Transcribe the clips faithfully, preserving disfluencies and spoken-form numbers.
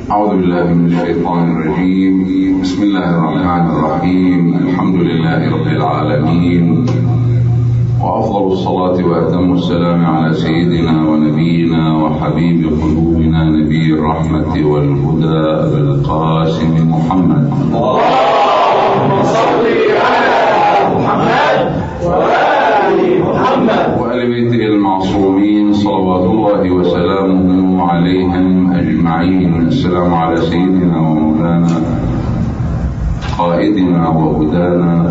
أعوذ بالله من الشيطان الرجيم. بسم الله الرحمن الرحيم. الحمد لله رب العالمين، وأفضل الصلاة وأتم السلام على سيدنا ونبينا وحبيب قلوبنا نبي الرحمة والهدى أبي القاسم محمد. اللهم صل على محمد وآل محمد وآل بيته المعصومين صلوات الله وسلامه عليهم أجمعين. السلام على سيدنا ومولانا قائدنا وهدانا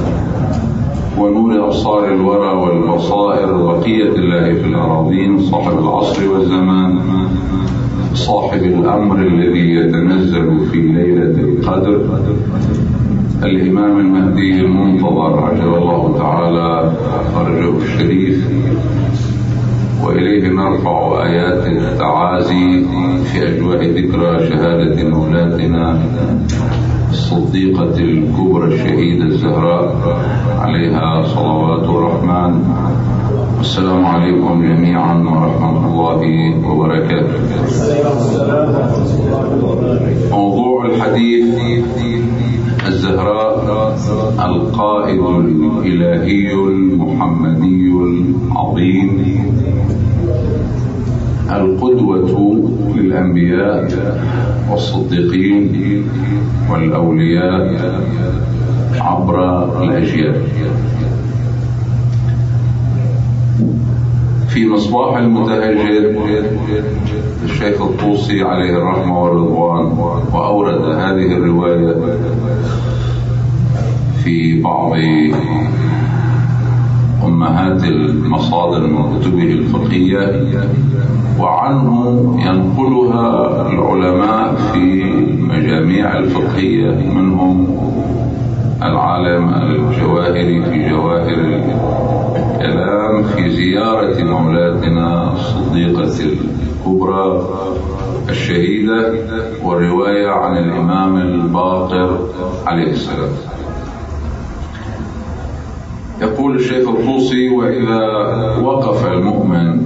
ونور أبصار الورى والبصائر بقية الله في الأراضين، صاحب العصر والزمان، صاحب الأمر الذي يتنزل في ليلة القدر، الإمام المهدي المنتظر عجل الله تعالى فرجه الشريف، وإليه نرفع آيات التعازي في أجواء ذكرى شهادة مولاتنا الصديقة الكبرى الشهيدة الزهراء عليها صلوات الرحمن. السلام عليكم جميعا ورحمة الله وبركاته. موضوع الحديث الزهراء القائد الإلهي المحمدي العظيم، القدوة للأنبياء والصديقين والأولياء عبر الأجيال. في مصباح المتهجد الشيخ الطوسي عليه الرحمة والرضوان، وأورد هذه الرواية في بعض أمهات المصادر من كتبه الفقهية، وعنه ينقلها العلماء في المجاميع الفقهية، منهم العالم الجواهري في جواهر الكلام في زيارة مولاتنا الصديقة الكبرى الشهيدة، والرواية عن الإمام الباقر عليه السلام. يقول الشيخ الطوسي: وإذا وقف المؤمن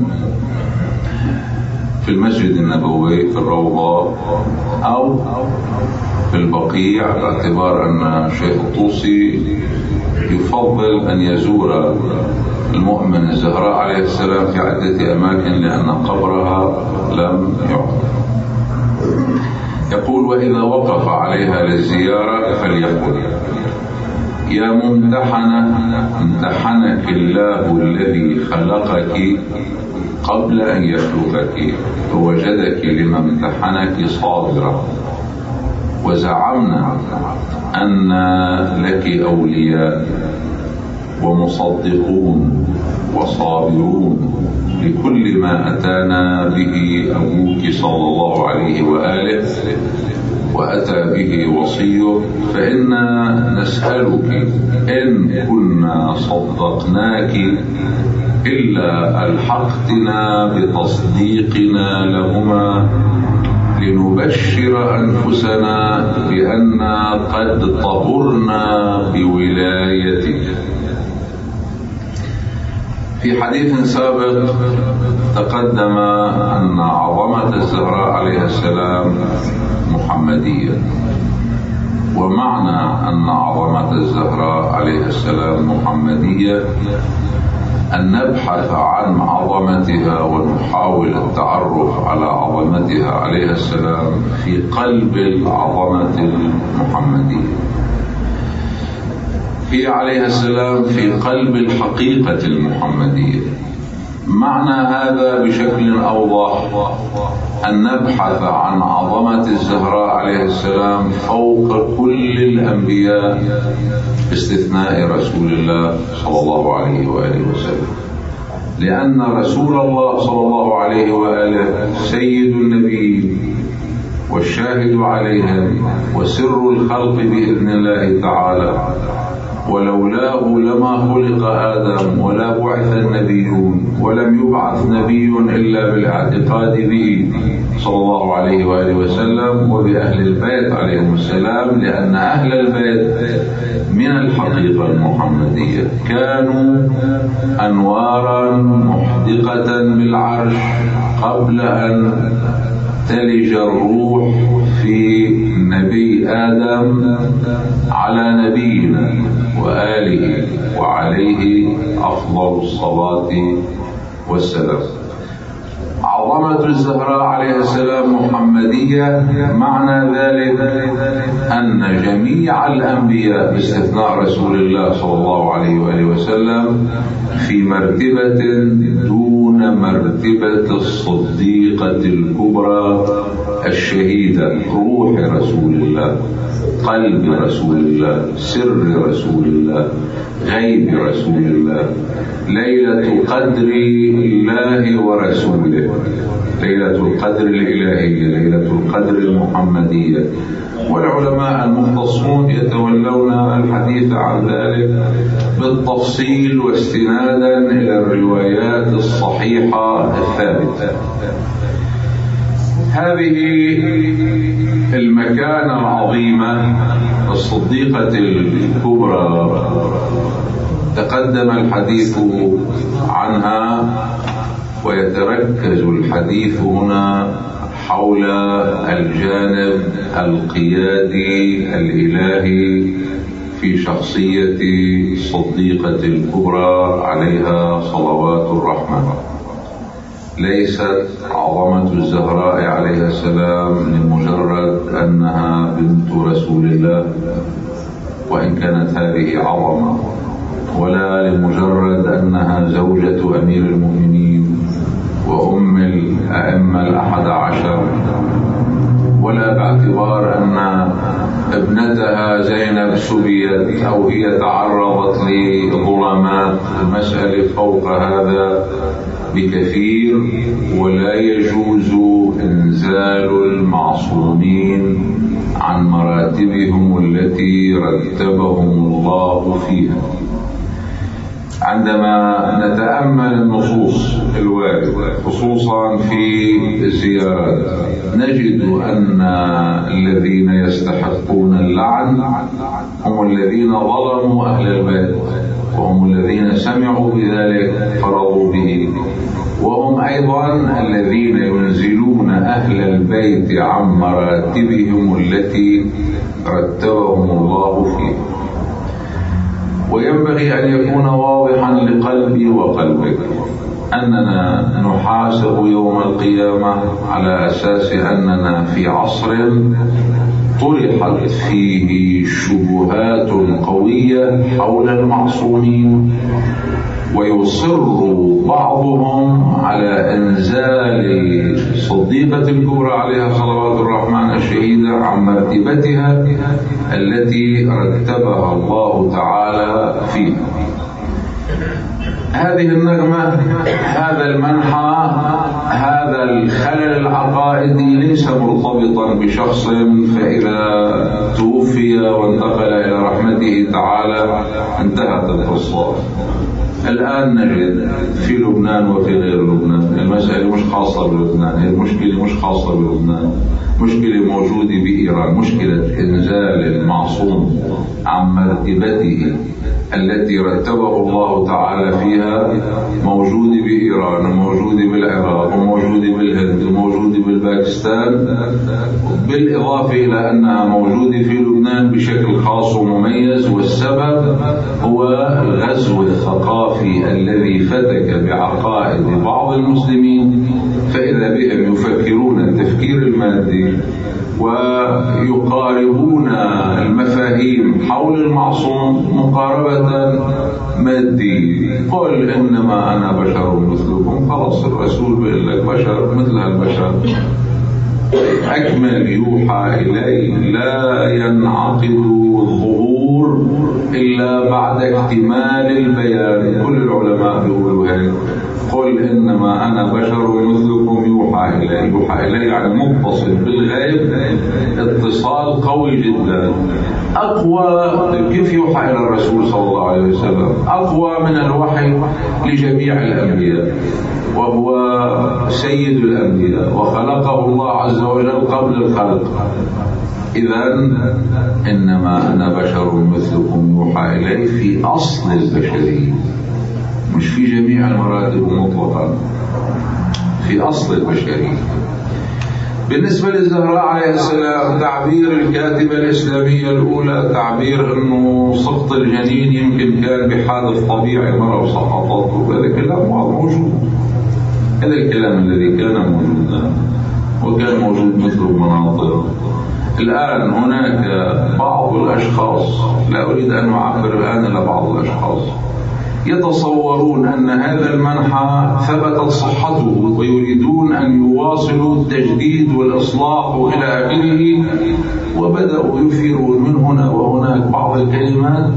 في المسجد النبوي في الروضة أو في البقيع، باعتبار أن الشيخ الطوسي يفضل أن يزور المؤمن الزهراء عليه السلام في عدة أماكن لأن قبرها لم يعرف. يقول: وإذا وقف عليها للزيارة فليقل: يا ممتحنة، امتحنك الله الذي خلقك قبل أن يخلقك فوجدك لما امتحنك صابرة، وزعمنا أن لك أولياء ومصدقون وصابرون لكل ما أتانا به أبوك صلى الله عليه وآله وأتى به وصيه، فإنا نسألك إن كنا صدقناك إلا ألحقتنا بتصديقنا لهما لنبشر أنفسنا بأننا قد طهرنا بولايتك. في حديث سابق تقدم أن عظمة الزهراء عليه السلام محمدية، ومعنى أن عظمة الزهراء عليه السلام محمدية أن نبحث عن عظمتها ونحاول التعرف على عظمتها عليه السلام في قلب العظمة المحمدية. هي عليه السلام في قلب الحقيقة المحمدية. معنى هذا بشكل أوضح أن نبحث عن عظمة الزهراء عليه السلام فوق كل الأنبياء باستثناء رسول الله صلى الله عليه وآله وسلم، لأن رسول الله صلى الله عليه وآله سيد النبيين والشاهد عليهم وسر الخلق بإذن الله تعالى، ولولاه لما خلق آدم ولا بعث النبيون، ولم يبعث نبي إلا بالاعتقاد به صلى الله عليه وآله وسلم وبأهل البيت عليهم السلام، لأن أهل البيت من الحقيقة المحمدية كانوا أنوارا محدقة بالعرش قبل أن تلج الروح في النبي آدم على نبينا وآله وعليه أفضل الصلاة والسلام. عظمة الزهراء عليه السلام محمدية، معنى ذلك أن جميع الأنبياء باستثناء رسول الله صلى الله عليه وآله وسلم في مرتبة دون مرتبة الصديقة الكبرى الشهيدة، روح رسول الله، قلب رسول الله، سر رسول الله، غيب رسول الله، ليلة قدر الله ورسوله، ليلة القدر الإلهية، ليلة القدر المحمدية. والعلماء المختصون يتولون الحديث عن ذلك بالتفصيل واستنادا إلى الروايات الصحيحة الثابتة. هذه المكانة العظيمة الصديقة الكبرى تقدم الحديث عنها، ويتركز الحديث هنا حول الجانب القيادي الإلهي في شخصية الصديقة الكبرى عليها صلوات الرحمن. ليست عظمة الزهراء عليها السلام لمجرد أنها بنت رسول الله، وإن كانت هذه عظمة، ولا لمجرد أنها زوجة أمير المؤمنين وأم الأئمة الأحد عشر، ولا باعتبار أن ابنتها زينب سبيت أو هي تعرضت لظلمات. المسألة فوق هذا بكثير، ولا يجوز إنزال المعصومين عن مراتبهم التي رتبهم الله فيها. عندما نتأمل النصوص الواردة خصوصا في الزيارات، نجد أن الذين يستحقون اللعن هم الذين ظلموا أهل البيت، وهم الذين سمعوا بذلك فرضوا به، وهم أيضا الذين ينزلون أهل البيت عن مراتبهم التي رتبهم الله فيها. وينبغي أن يكون واضحا لقلبي وقلبك أننا نحاسب يوم القيامة على أساس أننا في عصر طرحت فيه شبهات قوية حول المعصومين، ويصر بعضهم على إنزال صديقة الكبرى عليها صلوات الرحمن الشهيدة عن مرتبتها التي رتبها الله تعالى فيها. هذه النغمة، هذا المنحى، هذا الخلل العقائدي ليس مرتبطا بشخص فإذا توفي وانتقل إلى رحمته تعالى انتهت القصة. الآن نجد في لبنان وفي غير لبنان المسألة مش خاصة بلبنان، هي المشكلة مش خاصة بلبنان، مشكلة موجودة بإيران، مشكلة إنزال المعصوم عن مرتبته التي رتبه الله تعالى فيها موجودة بإيران وموجودة بالعراق وموجودة بالهند وموجودة بالباكستان، بالإضافة إلى أنها موجودة في لبنان بشكل خاص ومميز. والسبب هو الغزو الثقافي الذي فتك بعقائد بعض المسلمين، فإذا بهم يفكرون التفكير المادي ويقاربون المفاهيم حول المعصوم مقاربة مادية. قل إنما أنا بشر مثلكم، خلاص الرسول بيقول لك بشر مثل هالبشر، أكمل يوحى إليه، لا ينعقد الظهور إلا بعد اكتمال البيان. كل العلماء بيقولوا هيك، قل إنما أنا بشر مثلكم يوحى إلي. يوحى إلي يعني متصل بالغيب اتصال قوي جدا، أقوى. كيف يوحى إلى الرسول صلى الله عليه وسلم؟ أقوى من الوحي لجميع الأنبياء، وهو سيد الأنبياء وخلقه الله عز وجل قبل الخلق. إذن إنما أنا بشر مثلكم يوحى إلي في أصل البشرية، مش في جميع المراتب مطلقا، في أصل البشرية. بالنسبة للزهراء عليه السلام تعبير الكاتبة الإسلامية الأولى تعبير أنه سقط الجنين يمكن كان بحادث طبيعي مرة وسقطت، وهذا كلام موجود. هذا الكلام الذي كان موجودا وكان موجود مثل المناطق. الآن هناك بعض الأشخاص، لا أريد أن أعبر الآن إلى بعض الأشخاص، يتصورون أن هذا المنحى ثبتت صحته ويريدون أن يواصلوا التجديد والإصلاح إلى آخره، وبدأوا يثيرون من هنا وهناك بعض الكلمات.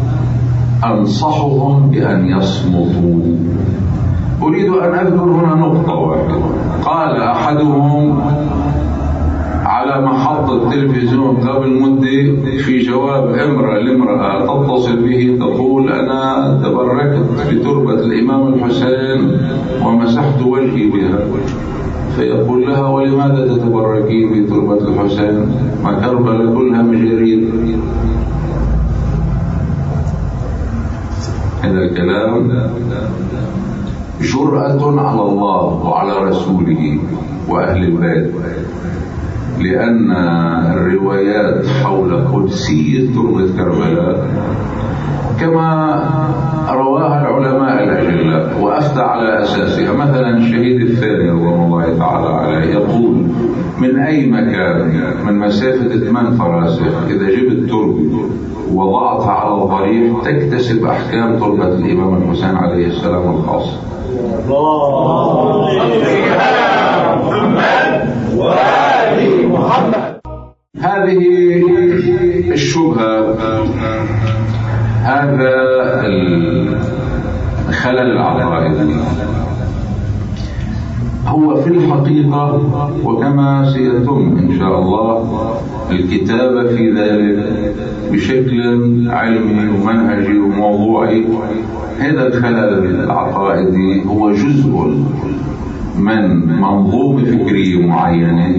أنصحهم بأن يصمتوا. أريد أن أذكر هنا نقطة واحدة. قال أحدهم على محطة تلفزيون قبل مدة في جواب امرأة لامرأة تتصل به تقول: أنا تبركت بتربة الإمام الحسين ومسحت وجهي بها. فيقول لها: ولماذا تتبركين بتربة الحسين؟ ما كربلاء كلها مجاريد. هذا الكلام جرأة على الله وعلى رسوله وأهل البيت، لأن الروايات حول قدسية تربة كربلاء كما رواها العلماء الأجلاء وأفتى على أساسها. مثلا الشهيد الثاني رضوان الله تعالى عليه يقول: من أي مكان من مسافة ثمان فراسخ إذا جبت تربة ووضعتها على الضريح تكتسب أحكام تربة الإمام الحسين عليه السلام الخاصة. اللهم صل على محمد وآل محمد. هذه الشبهة، هذا الخلل العقائدي هو في الحقيقة، وكما سيتم إن شاء الله الكتابة في ذلك بشكل علمي ومنهجي وموضوعي، هذا الخلل العقائدي هو جزء من منظومة فكرية معينة.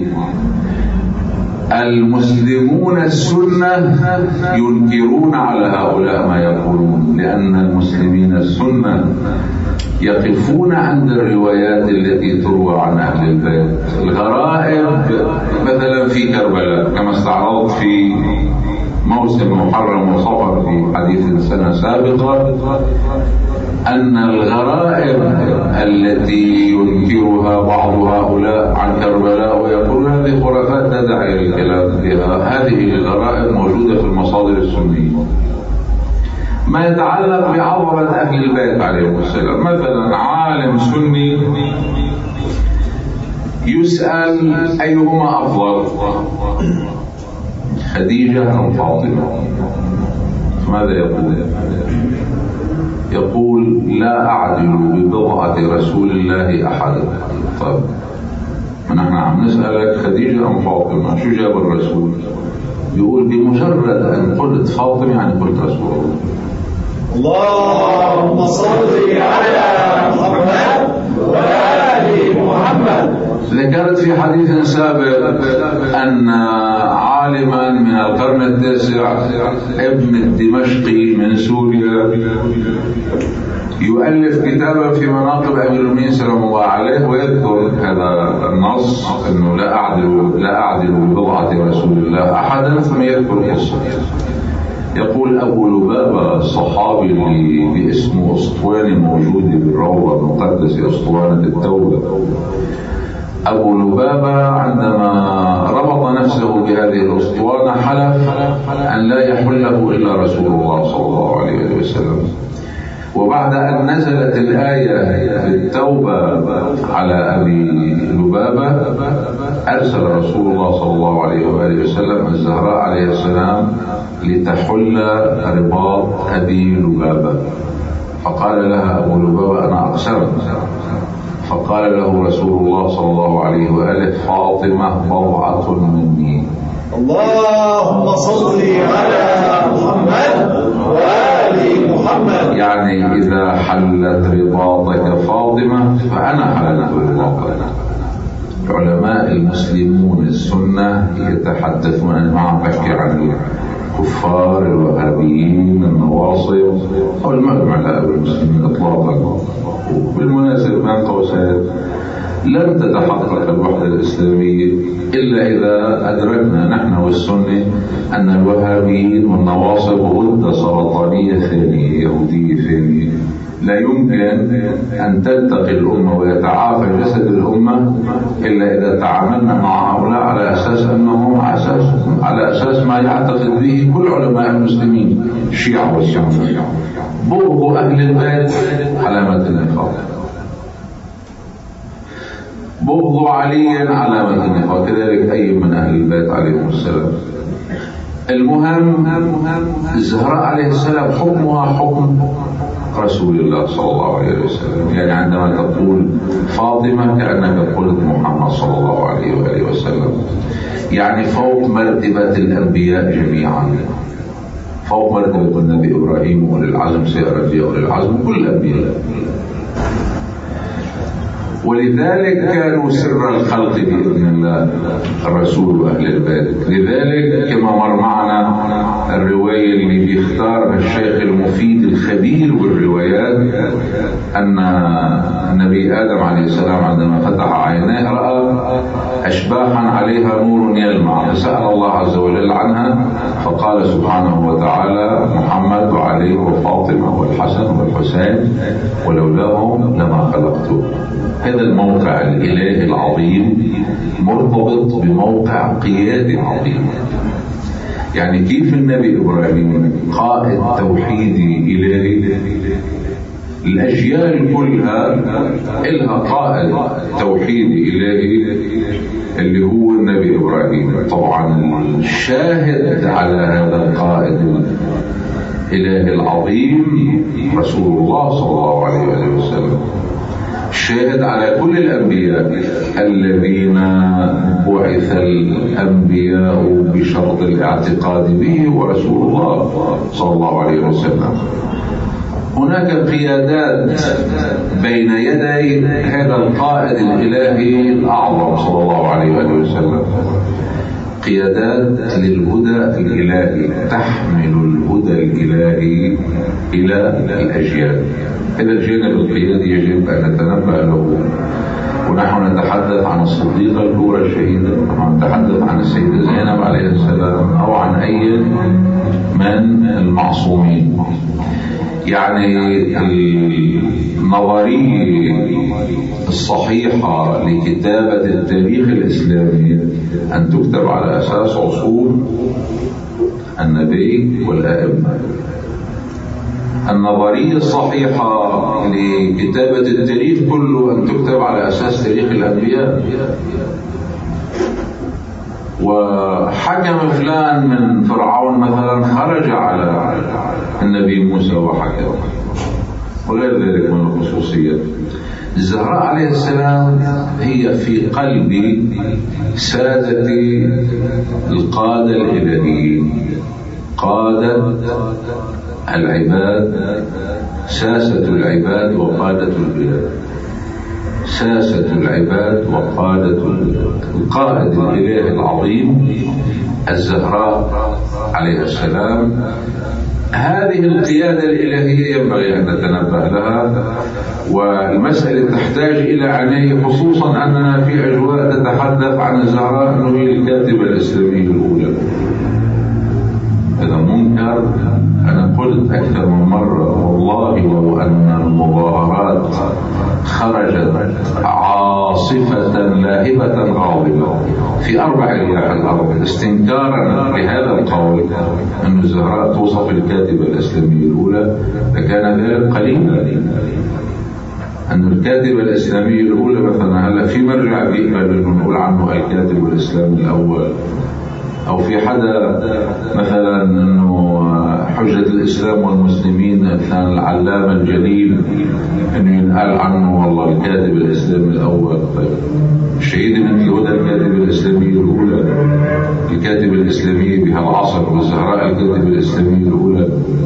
المسلمون السنة ينكرون على هؤلاء ما يقولون، لأن المسلمين السنة يقفون عند الروايات التي تروى عن أهل البيت. الغرائب مثلا في كربلاء كما استعرضت في موسم محرم وصفر في حديث سنة سابقة، أن الغرائب التي ينكرها بعض هؤلاء عن كربلاء ويقول هذه خرافات لا داعي للكلام فيها، هذه الغرائب موجودة في المصادر السنية. ما يتعلق بعظمة أهل البيت عليهم السلام، مثلا عالم سني يسأل أيهما أفضل، خديجة أم فاطمة؟ ماذا يقول؟ يقول: لا أعدل ببضعة رسول الله أحدا. طيب نحن عم نسألك خديجة أم فاطمة، شو جاب الرسول؟ يقول: بمجرد أن قلت فاطمة يعني قلت رسول الله. اللهم صل على محمد وآل محمد. ذكرت في حديث سابق أن عالما من القرن التاسع ابن الدمشقي من سوريا يؤلف كتابا في مناقب أمير المؤمنين سلام الله عليه، ويذكر هذا النص أنه لا أعدل لا أعدل ببضعة رسول الله أحدا، ثم يذكر قصة. يقول: أبو لبابة الصحابي اللي باسمه أسطواني موجود بالروضة المقدسة أسطوانة التوبة، أبو لبابة عندما ربط نفسه بهذه الأسطوانة حلف أن لا يحله إلا رسول الله صلى الله عليه وسلم. وبعد أن نزلت الآية في التوبة على أبي لبابة أرسل رسول الله صلى الله عليه وآله وسلم الزهراء عليه السلام لتحل رباط أبي لبابة، فقال لها أبو لبابة: أنا أقسمت. فقال له رسول الله صلى الله عليه وآله: فاطمة بضعة مني. اللهم صل على محمد وآل محمد. يعني إذا حلت رباطك فاطمة فأنا حللت رباطك. علماء المسلمون السنة يتحدثون، أنا ما عم بحكي عن الكفار الوهابيين النواصب أو المجمع المسلمين إطلاقا. بالمناسبة بين قوسين لن تتحقق الوحدة الإسلامية إلا إذا أدركنا نحن والسنة أن الوهابيين والنواصب غدة سرطانية ثانية يهودية ثانية لا يمكن أن تلتقي الأمة ويتعافى جسد الأمة إلا إذا تعاملنا مع هؤلاء على أساس أنهم على أساس, على أساس ما يعتقد به كل علماء المسلمين الشيعة والسنة. بغض أهل البيت علامة النفاق، بغض علي علامة النفاق، كذلك أي من أهل البيت عليهم السلام. المهم الزهراء عليه السلام حكمها حكم رسول الله صلى الله عليه وسلم، يعني عندما تقول فاطمة كأنك قلت محمد صلى الله عليه وآله وسلم، يعني فوق مرتبة الأنبياء جميعا، فوق مرتبة النبي إبراهيم وأولي العزم سائر الأنبياء وأولي العزم كل الأنبياء. ولذلك كانوا سر الخلق بإذن الله الرسول وأهل البيت. لذلك كما مر معنا الرواية اللي بيختارها الشيخ المفيد الخبير بالروايات أن النبي آدم عليه السلام عندما فتح عينيه رأى أشباحا عليها نور يلمع، فسأل الله عز وجل عنها فقال سبحانه وتعالى محمد وعلي وفاطمة والحسن والحسين ولولاهم لما خلقته. هذا الموقع الإلهي العظيم مرتبط بموقع قيادي عظيم. يعني كيف النبي إبراهيم قائد توحيدي إلهي، الأجيال كلها إلها قائد توحيدي إلهي اللي هو النبي إبراهيم. طبعا الشاهد على هذا القائد الإلهي العظيم رسول الله صلى الله عليه وسلم، الشاهد على كل الأنبياء الذين بعث الأنبياء بشرط الاعتقاد به ورسول الله صلى الله عليه وسلم. هناك قيادات بين يدي هذا القائد الإلهي الأعظم صلى الله عليه وسلم، قيادات للهدى الإلهي تحمل الهدى الإلهي إلى الأجيال. هذا الجانب القيادي يجب أن نتنبه له. ونحن نتحدث عن الصديقة الكبرى الشهيدة، ونحن نتحدث عن السيدة زينب عليه السلام أو عن أي من المعصومين. يعني النظرية الصحيحة لكتابة التاريخ الإسلامي أن تكتب على أساس عصور النبي والأئمة. النظرية الصحيحة لكتابة التاريخ كله أن تكتب على أساس تاريخ الأنبياء. وحكم فلان من فرعون مثلا خرج على النبي موسى وحكم، وغير ذلك من الخصوصيات. الزهراء عليه السلام هي في قلب سادة القادة الإلهيين، قادة العباد، ساسة العباد وقادة البلاد، ساسة العباد وقادة البلاد. القائد الإله العظيم الزهراء عليه السلام. هذه القيادة الإلهية ينبغي أن نتنبه لها، والمسألة تحتاج إلى عناية، خصوصا أننا في أجواء تتحدث عن الزهراء أنه هي الكاتبة الإسلامية الأولى. هذا منكر. أنا قلت أكثر من مرة والله لو أن المظاهرات خرجت عاصفة لاهبة غاضبة في أربع رياح الأرض استنكارا لهذا القول أن الزهراء توصف الكاتبة الإسلامية الأولى لكان ذلك قليلا. أن الكاتبة الإسلامية الأولى مثلا هلا في مرجع بيقبل نقول عنه الكاتب الإسلامي الأول، أو في حدا مثلا أنه حجة الإسلام والمسلمين كان العلامة الجليل أنه ينقال عنه والله الكاتب الإسلامي الأول. طيب الشهيد من الهدى الكاتب الإسلامية الأولى، الكاتب الإسلامية بهالعصر، والزهراء الكاتب الإسلامية الأولى.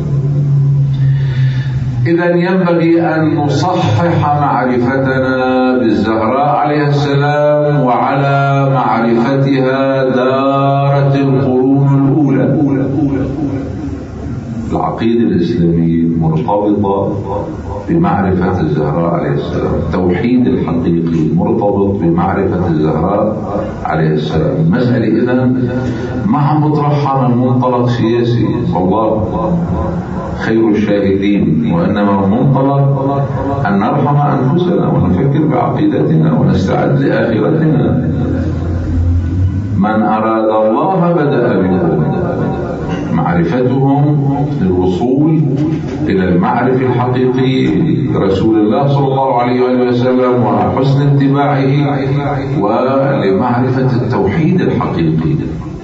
إذا ينبغي أن نصحح معرفتنا بالزهراء عليه السلام، وعلى معرفتها دارت القرون الأولى. العقيدة الإسلامية مرتبطة بمعرفة الزهراء عليه السلام. التوحيد الحقيقي مرتبط بمعرفة الزهراء عليه السلام. المسألة إذن ما عم بطرحها من منطلق سياسي، والله خير الشاهدين، وإنما منطلق أن نرحم أنفسنا ونفكر بعقيدتنا ونستعد لآخرتنا. من أراد الله بدأ بهم، معرفتهم للوصول إلى المعرفة الحقيقي رسول الله صلى الله عليه وسلم وحسن اتباعه، ولمعرفة التوحيد الحقيقي.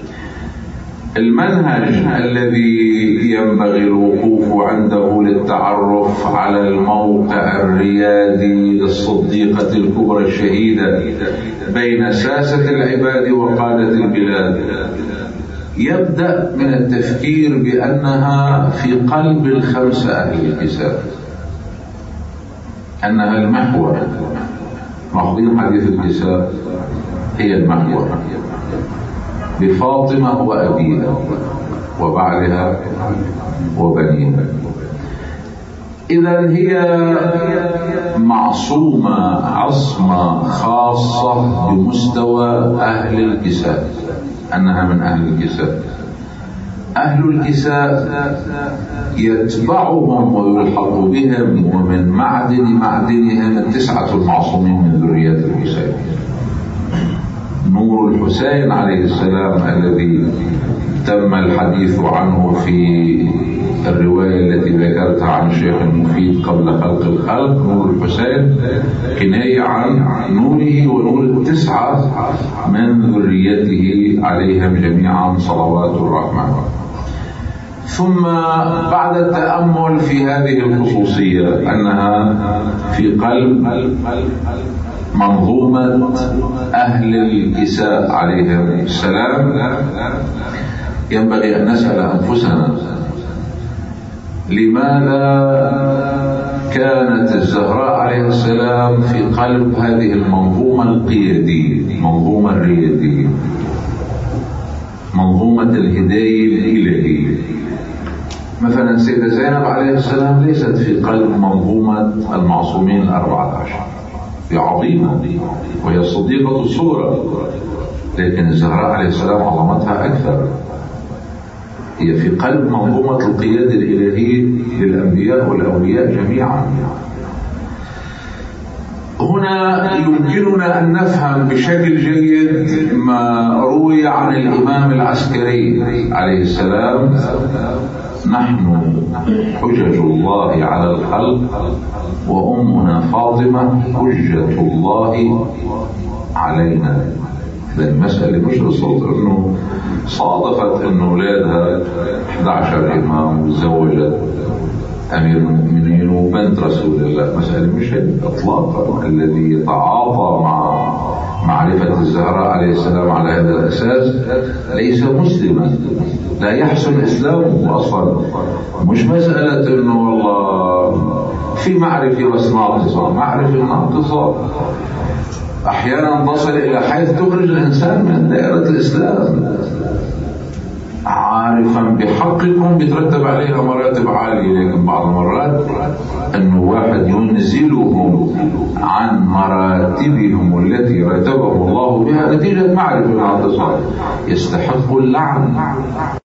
المنهج الذي ينبغي الوقوف عنده للتعرف على الموقع الريادي للصديقة الكبرى الشهيدة بين ساسة العباد وقادة البلاد يبدأ من التفكير بأنها في قلب الخمسة أهل الكساء، أنها المحور. محضين حديث الكساء هي المحور بفاطمة وأبيها وبعلها وبنيها. إذن هي معصومة عصمة خاصة بمستوى أهل الكساء، أنها من أهل الكساء. أهل الكساء يتبعهم ويلحق بهم، ومن معدن معدنهم التسعة المعصومين من ذرية الحسين. نور الحسين عليه السلام الذي تم الحديث عنه في الرواية التي ذكرتها عن الشيخ المفيد قبل خلق الخلق، نور الحسين كناية عن نوره ونور التسعة من ذريته عليهم جميعا صلوات الرحمن. ثم بعد التأمل في هذه الخصوصية أنها في قلب منظومة أهل الكساء عليهم السلام، ينبغي أن نسأل أنفسنا لماذا كانت الزهراء عليه السلام في قلب هذه المنظومة القيادية، منظومة الريادية، منظومة الهداية الإلهية. مثلا السيدة زينب عليه السلام ليست في قلب منظومة المعصومين الأربعة عشر، هي عظيمة وهي الصديقة الصغرى، لكن الزهراء عليه السلام عظمتها أكثر. هي في قلب منظومة القيادة الإلهية للأنبياء والأولياء جميعا. هنا يمكننا أن نفهم بشكل جيد ما روي عن الإمام العسكري عليه السلام: نحن حجج الله على الخلق وأمنا فاطمة حجة الله علينا. المسألة مش بالصدفة انه صادفت انه اولادها أحد عشر امام وتزوجت امير المؤمنين وبنت رسول الله، مسألة مش هيك اطلاقا. الذي يتعاطى مع معرفة الزهراء عليه السلام على هذا الاساس ليس مسلما، لا يحسن اسلامه اصلا. مش مسألة انه والله في معرفة بس ناقصة، معرفة ناقصة أحيانا تصل إلى حيث تخرج الإنسان من دائرة الإسلام. عارفا بحقكم بيترتب عليها مراتب عالية، لكن بعض المرات أنه واحد ينزلهم عن مراتبهم التي رتبهم الله بها نتيجة معرفة ناقصة يستحق اللعن.